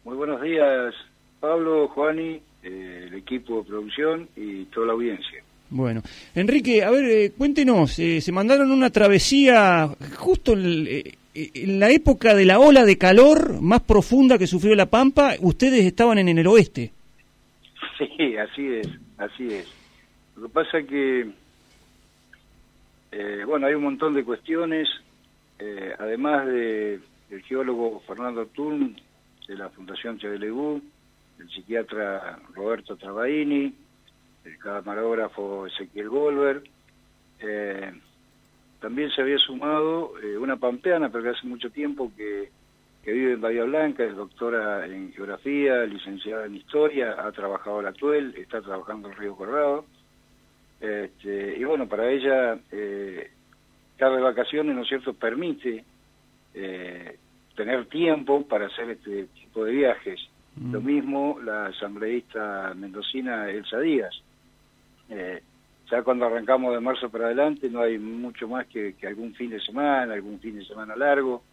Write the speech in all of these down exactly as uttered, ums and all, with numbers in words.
Muy buenos días, Pablo, Juani, eh, el equipo de producción y toda la audiencia. Bueno, Enrique, a ver, eh, cuéntenos, eh, se mandaron una travesía justo en, eh, en la época de la ola de calor más profunda que sufrió La Pampa. Ustedes estaban en el oeste. Sí, así es, así es. Lo que pasa es que, eh, bueno, hay un montón de cuestiones, eh, además de el geólogo Fernando Turn, de la Fundación Cheveleú, el psiquiatra Roberto Travaini, el camarógrafo Ezequiel Goldberg. Eh, también se había sumado eh, una pampeana, pero que hace mucho tiempo que, que vive en Bahía Blanca, es doctora en geografía, licenciada en historia, ha trabajado en la Tuel, está trabajando en Río Colorado. Este, y bueno, para ella, eh, estar de vacaciones, ¿no es cierto?, permite eh, tener tiempo para hacer este tipo de viajes. Mm. Lo mismo la asambleísta mendocina Elsa Díaz. Eh, ya cuando arrancamos de marzo para adelante no hay mucho más que, que algún fin de semana, algún fin de semana largo.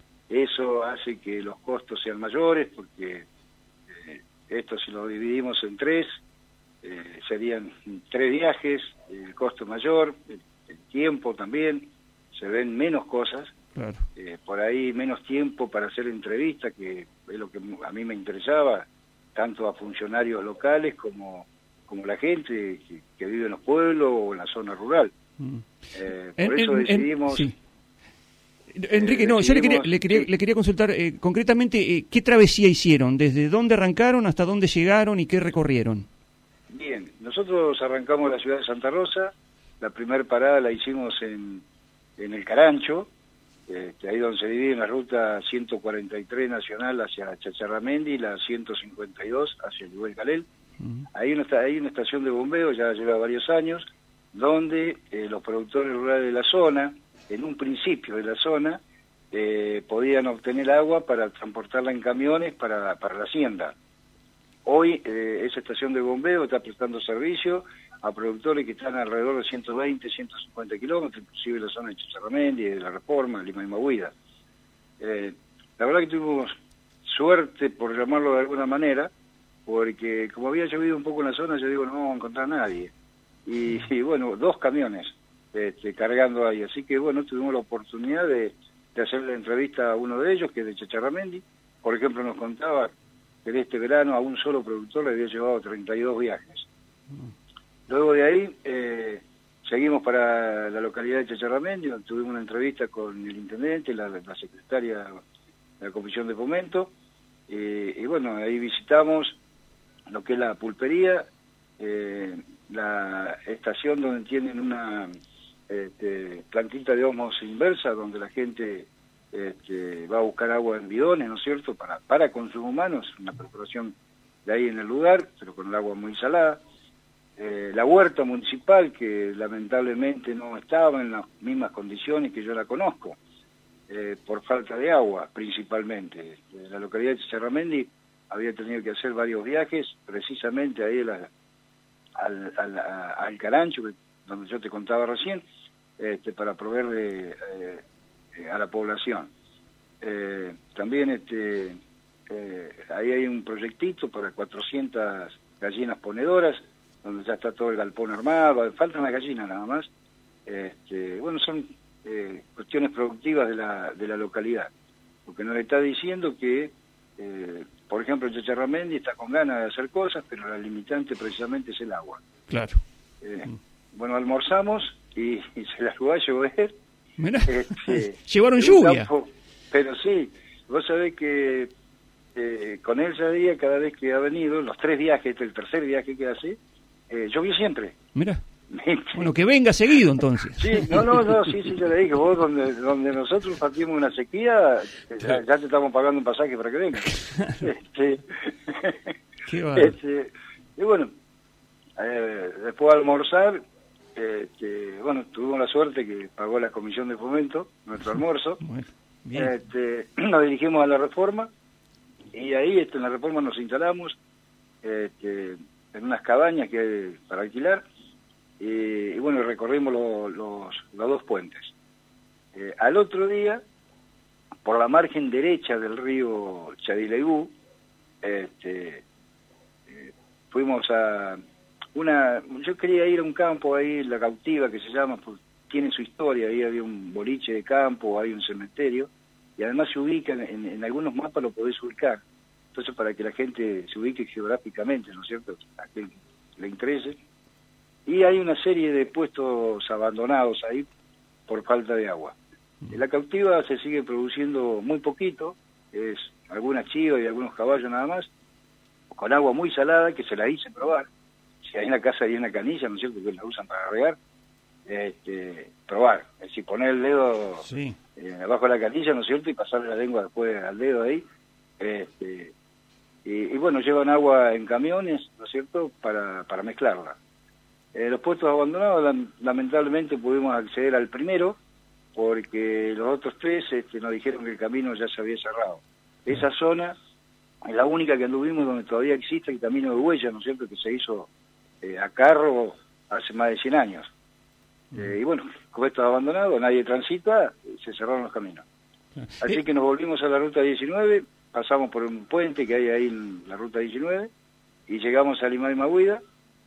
Eso hace que los costos sean mayores, porque eh, esto si lo dividimos en tres, eh, serían tres viajes, el costo mayor, el, el tiempo también, se ven menos cosas, claro. eh, por ahí menos tiempo para hacer entrevistas, que es lo que a mí me interesaba, tanto a funcionarios locales como como la gente que, que vive en los pueblos o en la zona rural. Mm. Eh, por en, eso decidimos... En, sí. Enrique, eh, no, yo le quería, le quería, sí. le quería consultar eh, concretamente eh, qué travesía hicieron, desde dónde arrancaron hasta dónde llegaron y qué recorrieron. Bien, nosotros arrancamos de la ciudad de Santa Rosa, la primera parada la hicimos en, en el Carancho, eh, ahí donde se divide la ruta ciento cuarenta y tres nacional hacia Chacharramendi y la ciento cincuenta y dos hacia el Luel Calel. Uh-huh. Hay una, hay una estación de bombeo, ya lleva varios años, donde eh, los productores rurales de la zona, en un principio de la zona, eh, podían obtener agua para transportarla en camiones para, para la hacienda. Hoy eh, esa estación de bombeo está prestando servicio a productores que están alrededor de ciento veinte, ciento cincuenta kilómetros, inclusive la zona de Chicharramendi, de La Reforma, Lima y Mahuida. Eh, la verdad que tuvimos suerte, por llamarlo de alguna manera, porque como había llovido un poco en la zona, yo digo, no vamos a encontrar a nadie. Y, y bueno, dos camiones este, cargando ahí. Así que bueno, tuvimos la oportunidad de, de hacer la entrevista a uno de ellos, que es de Chacharramendi. Por ejemplo, nos contaba que de este verano a un solo productor le había llevado treinta y dos viajes. Luego de ahí, eh, seguimos para la localidad de Chacharramendi, donde tuvimos una entrevista con el intendente, la, la secretaria de la Comisión de Fomento. Eh, y bueno, ahí visitamos lo que es la pulpería, eh, la estación donde tienen una este, plantita de osmosis inversa, donde la gente este, va a buscar agua en bidones, ¿no es cierto?, para, para consumo humano, es una preparación de ahí en el lugar, pero con el agua muy salada. Eh, la huerta municipal, que lamentablemente no estaba en las mismas condiciones que yo la conozco, eh, por falta de agua principalmente. Eh, la localidad de Chicharramendi había tenido que hacer varios viajes, precisamente ahí la, al, al, al Carancho, donde yo te contaba recién, este, para proveerle eh, a la población. Eh, también este, eh, ahí hay un proyectito para cuatrocientas gallinas ponedoras, donde ya está todo el galpón armado, faltan las gallinas nada más. Este, bueno, son eh, cuestiones productivas de la, de la localidad, porque nos está diciendo que Eh, por ejemplo, Chacharramendi está con ganas de hacer cosas, pero la limitante precisamente es el agua. Claro. Eh, mm. Bueno, almorzamos y, y se las va a llover. Mirá, este, llevaron lluvia. Campo, pero sí, vos sabés que eh, con Elsa Díaz, cada vez que ha venido, los tres viajes, este es el tercer viaje que hace, eh, llovió siempre. Mira. Bueno, que venga seguido entonces. Sí, no, no, no, sí, sí, yo le dije, vos donde donde nosotros partimos una sequía, ya, ya te estamos pagando un pasaje para que venga. Este, Qué este, y bueno, eh, después de almorzar, este, bueno, tuvimos la suerte que pagó la Comisión de Fomento nuestro almuerzo. Bueno, bien. Este, nos dirigimos a la Reforma y ahí este, en la Reforma nos instalamos este, en unas cabañas que hay para alquilar. Y, y bueno, recorrimos lo, los, los dos puentes. Eh, al otro día, por la margen derecha del río Chadileigú, este, eh, fuimos a una, yo quería ir a un campo ahí, La Cautiva, que se llama, pues, tiene su historia, ahí había un boliche de campo, hay un cementerio, y además se ubica, en, en algunos mapas lo podés ubicar, entonces para que la gente se ubique geográficamente, ¿no es cierto?, a quien le interese, y hay una serie de puestos abandonados ahí por falta de agua. En La Cautiva se sigue produciendo muy poquito, es algunas chivas y algunos caballos nada más, con agua muy salada, que se la hice probar. Si hay en la casa hay una canilla, ¿no es cierto?, que la usan para regar, este, probar, es decir, poner el dedo sí. eh, abajo de la canilla, ¿no es cierto?, y pasarle la lengua después al dedo ahí, este, y, y bueno, llevan agua en camiones, ¿no es cierto?, para, para mezclarla. Eh, los puestos abandonados, lamentablemente pudimos acceder al primero, porque los otros tres este, nos dijeron que el camino ya se había cerrado. Esa zona es la única que anduvimos donde todavía existe el camino de huellas, ¿no es cierto?, que se hizo eh, a carro hace más de cien años. Eh, y bueno, como esto abandonado, nadie transita, se cerraron los caminos. Así que nos volvimos a la ruta diecinueve, pasamos por un puente que hay ahí en la ruta diecinueve, y llegamos a Limay Mahuida,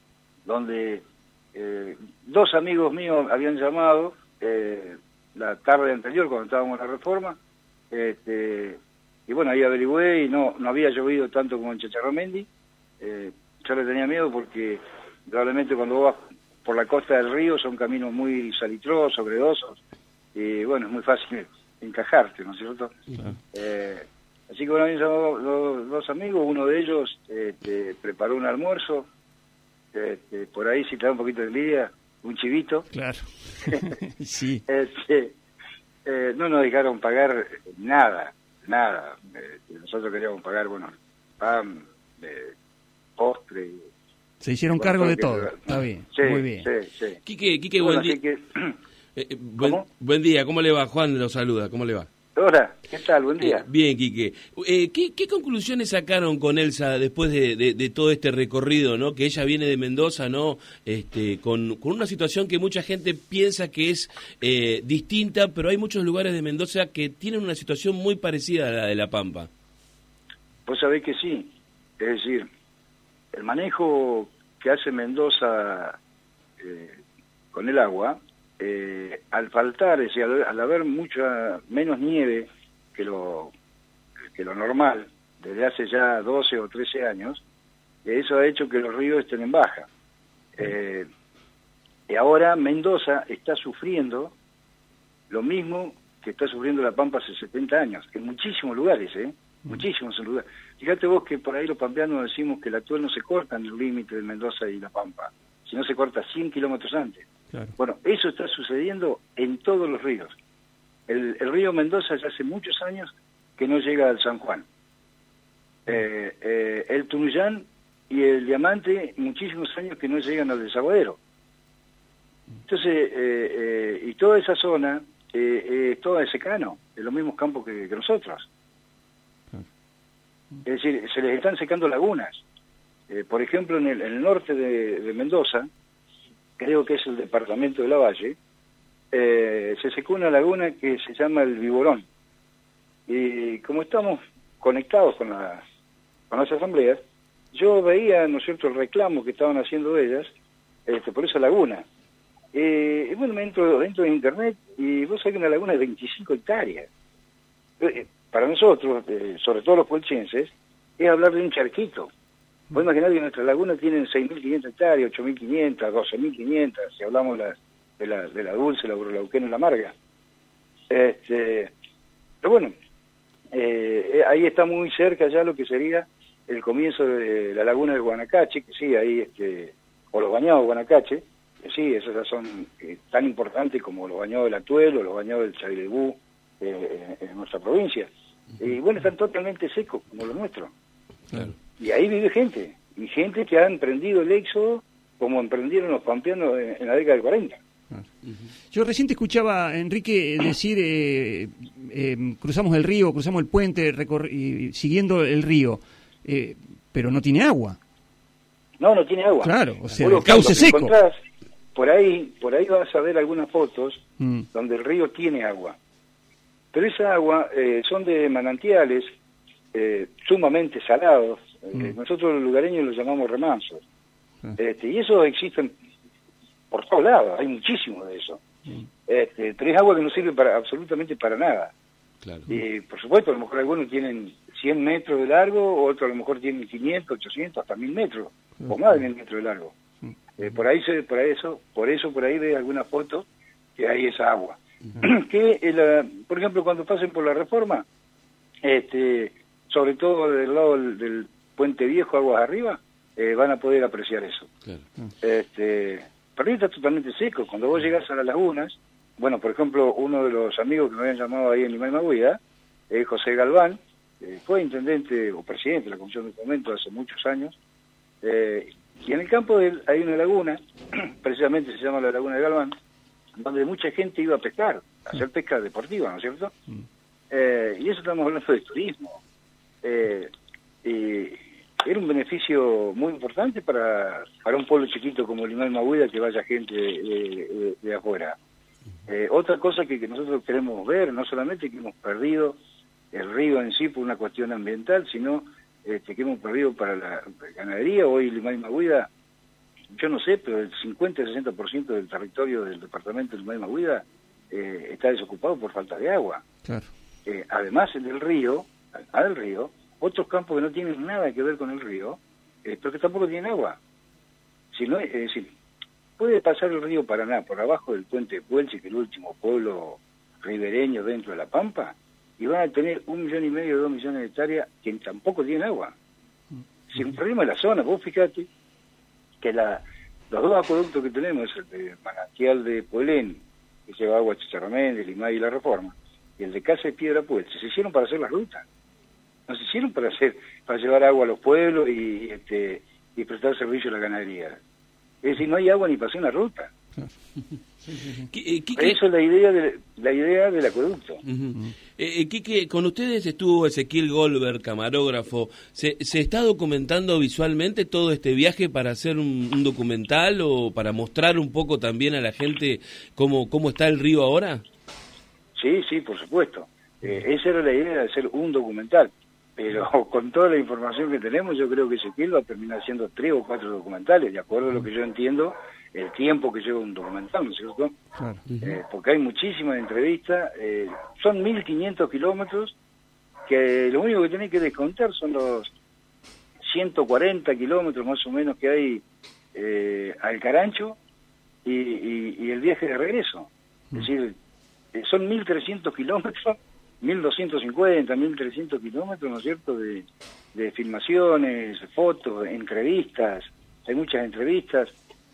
donde eh, dos amigos míos habían llamado eh, la tarde anterior, cuando estábamos en la Reforma, este, y bueno, ahí averigüé y no, no había llovido tanto como en Chacharramendi. Eh, yo le tenía miedo porque probablemente cuando vas por la costa del río son caminos muy salitrosos, gredosos, y bueno, es muy fácil encajarte, ¿no es cierto? Claro. Eh, así que bueno, habían llamado los dos amigos, uno de ellos este, preparó un almuerzo, este, por ahí si te da un poquito de envidia, un chivito. Claro. Sí. Este, eh, no nos dejaron pagar nada, nada. Eh, nosotros queríamos pagar, bueno, pan, eh, postre. Se hicieron bueno, cargo de que, todo. que, Está bien, sí, muy bien. Sí, sí. Quique, Quique, bueno, buen día. Que, eh, buen, buen día, ¿cómo le va? Juan lo saluda, ¿cómo le va? Hola, ¿qué tal? Buen día. Eh, bien, Quique. Eh, ¿qué, ¿Qué conclusiones sacaron con Elsa después de, de, de todo este recorrido, no? Que ella viene de Mendoza, ¿no? Este, con, con una situación que mucha gente piensa que es eh, distinta, pero hay muchos lugares de Mendoza que tienen una situación muy parecida a la de La Pampa. Vos sabés que sí. Es decir, el manejo que hace Mendoza eh, con el agua, eh, al faltar, es decir, al, al haber mucha menos nieve que lo que lo normal, desde hace ya doce o trece años, eso ha hecho que los ríos estén en baja. Eh, y ahora Mendoza está sufriendo lo mismo que está sufriendo La Pampa hace setenta años, en muchísimos lugares, ¿eh? Muchísimos lugares. Fíjate vos que por ahí los pampeanos decimos que el Atuel no se corta en el límite de Mendoza y La Pampa, sino se corta cien kilómetros antes. Claro. Bueno, eso está sucediendo en todos los ríos. El, el río Mendoza ya hace muchos años que no llega al San Juan. Eh, eh, el Tunuyán y el Diamante, muchísimos años que no llegan al Desaguadero. Entonces, eh, eh, y toda esa zona eh, eh, es toda de secano, de los mismos campos que, que nosotros. Es decir, se les están secando lagunas. Eh, por ejemplo, en el, en el norte de, de Mendoza, creo que es el departamento de Lavalle, eh, se secó una laguna que se llama el Viborón. Y como estamos conectados con, la, con las asambleas, yo veía, ¿no es cierto?, el reclamo que estaban haciendo ellas este, por esa laguna. Eh, y bueno, me entro dentro de internet y vos sabés que una laguna de veinticinco hectáreas. Eh, para nosotros, eh, sobre todo los puelchenses, es hablar de un charquito. Vos imaginás que nuestras lagunas tienen seis mil quinientas hectáreas, ocho mil quinientas, doce mil quinientas, si hablamos de la, de la, de la dulce, la burlauquena y la amarga. Este, pero bueno, eh, ahí está muy cerca ya lo que sería el comienzo de la laguna de Guanacache, que sí, ahí, este, o los bañados de Guanacache, que sí, esas ya son eh, tan importantes como los bañados del Atuel o los bañados del Chavilebú eh, en, en nuestra provincia. Y bueno, están totalmente secos, como los nuestros. Claro. Y ahí vive gente, y gente que ha emprendido el éxodo como emprendieron los pampeanos en, en la década del cuarenta. Yo recién te escuchaba, Enrique, decir, eh, eh, cruzamos el río, cruzamos el puente, y, siguiendo el río, eh, pero no tiene agua. No, no tiene agua. Claro, o sea, el cauce seco. Por ahí, por ahí vas a ver algunas fotos mm. donde el río tiene agua. Pero esa agua eh, son de manantiales eh, sumamente salados. Mm. Eh, nosotros los lugareños los llamamos remansos. Mm. Este, y eso existen por todos lados, hay muchísimo de eso. Mm. Este, pero es agua que no sirve para absolutamente para nada. Claro. Y por supuesto, a lo mejor algunos tienen cien metros de largo, otros a lo mejor tienen quinientos, ochocientos, hasta mil metros, mm. o más de mil metros de largo. Mm. Eh, por ahí se, por eso, por eso por ahí ve alguna foto que hay esa agua. Mm. Que, el, por ejemplo, cuando pasen por la Reforma, este, sobre todo del lado del, del Puente Viejo, aguas arriba, eh, van a poder apreciar eso. Claro. Este, pero ahí está totalmente seco. Cuando vos llegás a las lagunas, bueno, por ejemplo, uno de los amigos que me habían llamado ahí en Limay Mahuida, eh, José Galván, eh, fue intendente o presidente de la Comisión de Fomento hace muchos años, eh, y en el campo de él hay una laguna, precisamente se llama la Laguna de Galván, donde mucha gente iba a pescar, a hacer pesca deportiva, ¿no es cierto? Mm. Eh, y eso estamos hablando de turismo. Eh, y era un beneficio muy importante para, para un pueblo chiquito como Limay Mahuida, que vaya gente de, de, de afuera. Eh, otra cosa que, que nosotros queremos ver, no solamente que hemos perdido el río en sí por una cuestión ambiental, sino este, que hemos perdido para la ganadería. Hoy Limay Mahuida, yo no sé, pero el cincuenta a sesenta por ciento del territorio del departamento de Limay Mahuida eh, está desocupado por falta de agua. Claro. Eh, además del río, al río, otros campos que no tienen nada que ver con el río, eh, pero que tampoco tienen agua. Si no, es decir, puede pasar el río Paraná por abajo del puente Puelche, que es el último pueblo ribereño dentro de La Pampa, y van a tener un millón y medio, dos millones de hectáreas que tampoco tienen agua. Si el problema es la zona, vos fíjate que la, los dos acueductos que tenemos, el de Manantial de Puelén, que lleva agua a Chicharramén, de Limay y La Reforma, y el de Casa de Piedra Puelche, se hicieron para hacer las rutas. No se hicieron para hacer, para llevar agua a los pueblos y, este, y prestar servicio a la ganadería. Es decir, no hay agua ni para hacer una ruta. Sí, sí, sí. ¿Qué, qué, qué? Eso es la idea de, la idea del acueducto. Uh-huh. eh, Quique, con ustedes estuvo Ezequiel Goldberg, camarógrafo. ¿Se, ¿Se está documentando visualmente todo este viaje para hacer un, un documental o para mostrar un poco también a la gente cómo, cómo está el río ahora? Sí, sí, por supuesto. Eh, esa era la idea de hacer un documental. Pero con toda la información que tenemos, yo creo que Ezequiel va a terminar haciendo tres o cuatro documentales, de acuerdo a lo que yo entiendo, el tiempo que lleva un documental, ¿no es cierto? Claro. Eh, porque hay muchísimas entrevistas, eh, son mil quinientos kilómetros, que lo único que tienen que descontar son los ciento cuarenta kilómetros más o menos que hay eh, al Carancho y, y, y el viaje de regreso. Es decir, eh, son mil trescientos kilómetros, mil doscientos cincuenta, mil trescientos kilómetros, ¿no es cierto?, de, de filmaciones, fotos, entrevistas, hay muchas entrevistas.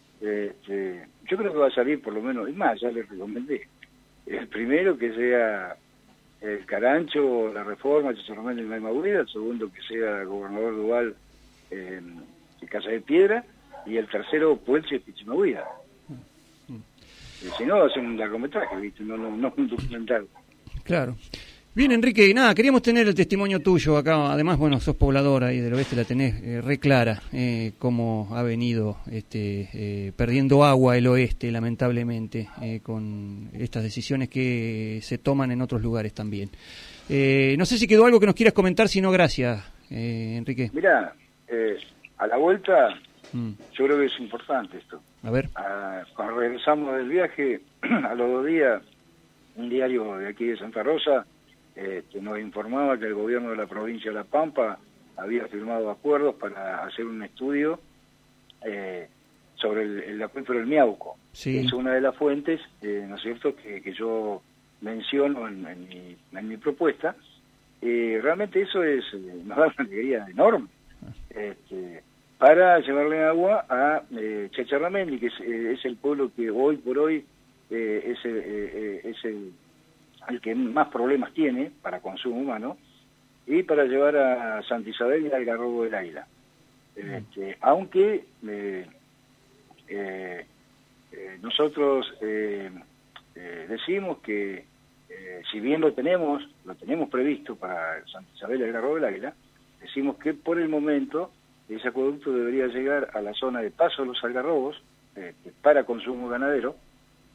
Este, yo creo que va a salir por lo menos, es más, ya les recomendé, el primero que sea el Carancho, La Reforma, Chicharramén de Limay Mahuida, el segundo que sea Gobernador Duval eh, de Casa de Piedra, y el tercero Puelche de Chimahuida. Eh, si no, hacen un largometraje, ¿viste? No, no, no un documental. Claro. Bien, Enrique, nada, queríamos tener el testimonio tuyo acá. Además, bueno, sos poblador ahí del oeste, la tenés eh, re clara, eh, cómo ha venido este, eh, perdiendo agua el oeste, lamentablemente, eh, con estas decisiones que se toman en otros lugares también. Eh, no sé si quedó algo que nos quieras comentar, si no, gracias, eh, Enrique. Mirá, eh, a la vuelta, mm. yo creo que es importante esto. A ver. A, cuando regresamos del viaje, a los dos días, un diario de aquí de Santa Rosa, Eh, que nos informaba que el gobierno de la provincia de La Pampa había firmado acuerdos para hacer un estudio eh, sobre el, el acuífero del Miauco. Sí. Es una de las fuentes, eh, ¿no es cierto?, que, que yo menciono en, en, mi, en mi propuesta. Eh, realmente eso es nos da una alegría enorme este, para llevarle agua a eh, Chacharramendi, que es, eh, es el pueblo que hoy por hoy eh, es, eh, es el el que más problemas tiene para consumo humano, y para llevar a Santa Isabel y al Algarrobo del Águila. Mm. Este, aunque eh, eh, eh, nosotros eh, eh, decimos que eh, si bien lo tenemos, lo tenemos previsto para Santa Isabel y el Algarrobo del Águila, decimos que por el momento ese acueducto debería llegar a la zona de Paso de los Algarrobos eh, para consumo ganadero,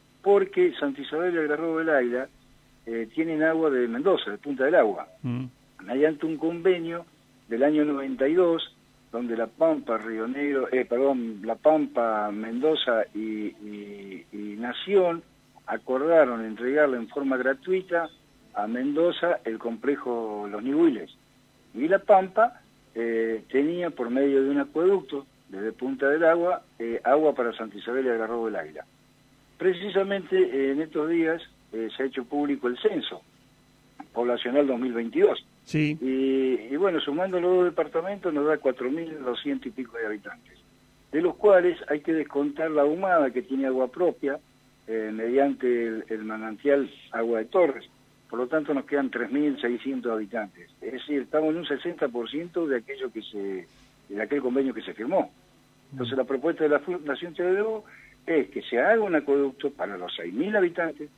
porque Santa Isabel y el Algarrobo del Águila Eh, tienen agua de Mendoza, de Punta del Agua. Mm. mediante un convenio del año noventa y dos, donde La Pampa, Río Negro, eh, perdón, La Pampa, Mendoza y, y, y Nación acordaron entregarle en forma gratuita a Mendoza el complejo Los Ñibuiles. Y La Pampa eh, tenía por medio de un acueducto desde Punta del Agua, eh, agua para Santa Isabel y Algarrobo del Águila. Precisamente eh, en estos días eh, se ha hecho público el censo poblacional dos mil veintidós. Sí. Y, y bueno, sumando los dos departamentos nos da cuatro mil doscientos y pico de habitantes, de los cuales hay que descontar la Ahumada, que tiene agua propia, eh, mediante el, el manantial Agua de Torres. Por lo tanto nos quedan tres mil seiscientos habitantes. Es decir, estamos en un sesenta por ciento de aquello que se, de aquel convenio que se firmó. Entonces la propuesta de la Fundación T V O es que se haga un acueducto para los seis mil habitantes,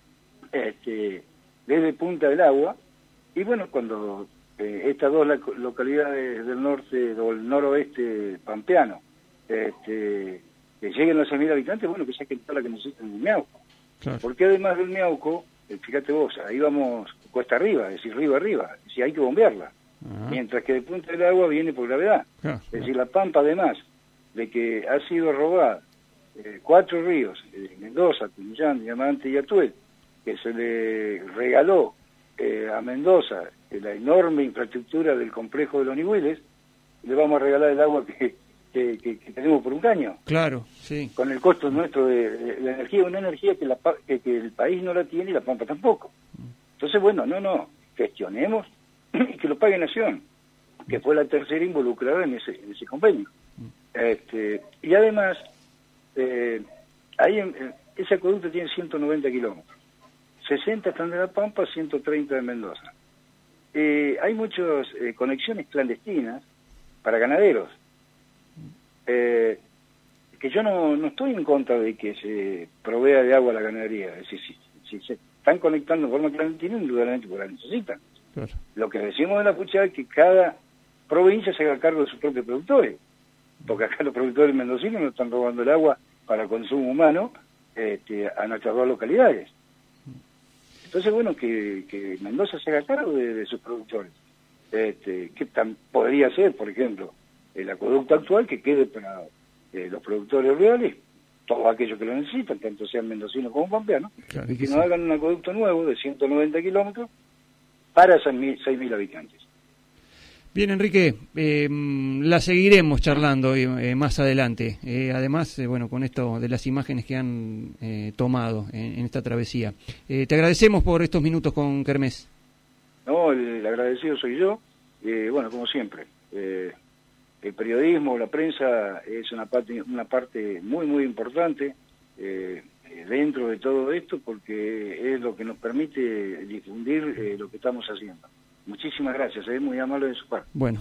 este, desde Punta del Agua, y bueno, cuando eh, estas dos localidades del norte o el noroeste pampeano este, que lleguen a los seis mil habitantes, bueno, que saquen toda la que necesitan del Miauco. Claro. Porque además del Miauco, eh, fíjate vos, ahí vamos cuesta arriba, es decir, río arriba, es decir, hay que bombearla. Ajá. Mientras que de Punta del Agua viene por gravedad. Claro. Es decir, La Pampa, además de que ha sido robada eh, cuatro ríos, eh, Mendoza, Tunuyán, Diamante y Atuel, que se le regaló eh, a Mendoza eh, la enorme infraestructura del complejo de Los Ñibuiles, le vamos a regalar el agua que, que, que, que tenemos por un caño. Claro, sí. Con el costo nuestro de, de la energía, una energía que, la, que, que el país no la tiene y La Pampa tampoco. Entonces, bueno, no, no, gestionemos y que lo pague Nación, que fue la tercera involucrada en ese, en ese convenio. Este, y además, eh, ahí en, ese acueducto tiene ciento noventa kilómetros. sesenta están de La Pampa, ciento treinta de Mendoza. Eh, hay muchas eh, conexiones clandestinas para ganaderos. Eh, que yo no, no estoy en contra de que se provea de agua a la ganadería. Es decir, si, si se están conectando de forma clandestina, indudablemente porque la necesitan. Claro. Lo que decimos de la pucha es que cada provincia se haga cargo de sus propios productores. Porque acá los productores mendocinos no están robando el agua para consumo humano este, a nuestras dos localidades. Entonces, bueno, que, que Mendoza se haga cargo de, de sus productores. Este, que tan, podría ser, por ejemplo, el acueducto actual que quede para eh, los productores reales, todos aquellos que lo necesitan, tanto sean mendocinos como pampeanos, claro, y que nos sí. hagan un acueducto nuevo de ciento noventa kilómetros para seis mil habitantes. Bien, Enrique, eh, la seguiremos charlando eh, más adelante. Eh, además, eh, bueno, con esto de las imágenes que han eh, tomado en, en esta travesía. Eh, te agradecemos por estos minutos con Kermés. No, el, el agradecido soy yo. Eh, bueno, como siempre, eh, el periodismo, la prensa es una parte, una parte muy, muy importante eh, dentro de todo esto, porque es lo que nos permite difundir eh, lo que estamos haciendo. Muchísimas gracias, es eh, muy amable de su parte. Bueno.